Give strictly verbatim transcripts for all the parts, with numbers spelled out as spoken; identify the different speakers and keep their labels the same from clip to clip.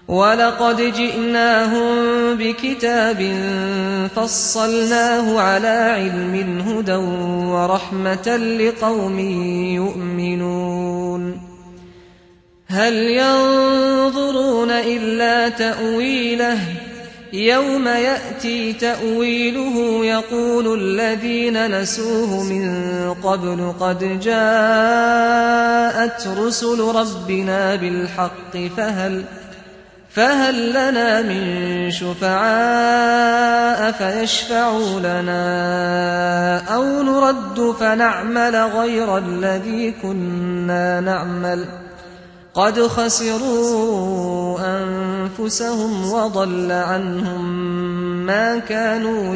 Speaker 1: ولقد جئناهم بكتاب فصلناه على علم هدى ورحمة لقوم يؤمنون هل ينظرون إلا تأويله يوم يأتي تأويله يقول الذين نسوه من قبل قد جاءت رسل ربنا بالحق فهل فهل لنا من شفعاء فيشفعوا لنا أو نرد فنعمل غير الذي كنا نعمل قد خسروا أنفسهم وضل عنهم ما كانوا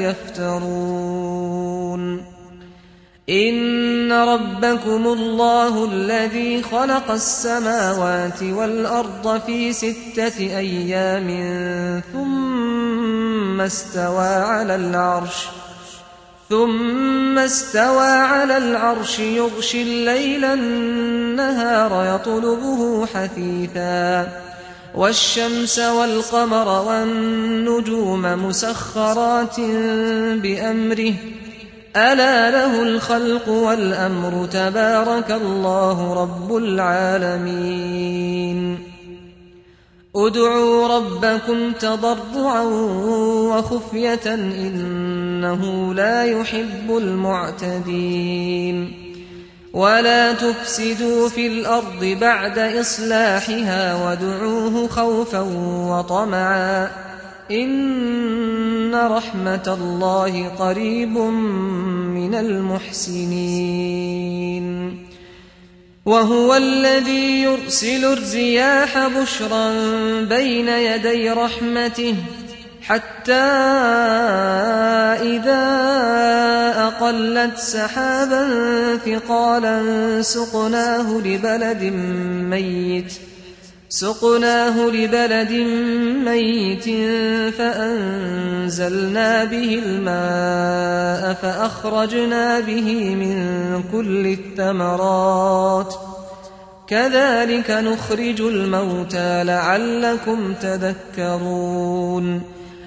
Speaker 1: يفترون إن ربكم الله الذي خلق السماوات والأرض في ستة أيام ثم استوى على العرش ثم استوى على العرش يغشي الليل النهار يطلبه حثيثا والشمس والقمر والنجوم مسخرات بأمره ألا له الخلق والأمر تبارك الله رب العالمين ادعوا ربكم تضرعا وخفية إنه لا يحب المعتدين ولا تفسدوا في الأرض بعد إصلاحها وادعوه خوفا وطمعا إن رحمة الله قريب من المحسنين وهو الذي يرسل الرياح بشرا بين يدي رحمته حتى إذا أقلت سحابا ثقالا سقناه لبلد ميت سقناه لبلد ميت فأنزلنا به الماء فأخرجنا به من كل الثمرات كذلك نخرج الموتى لعلكم تذكرون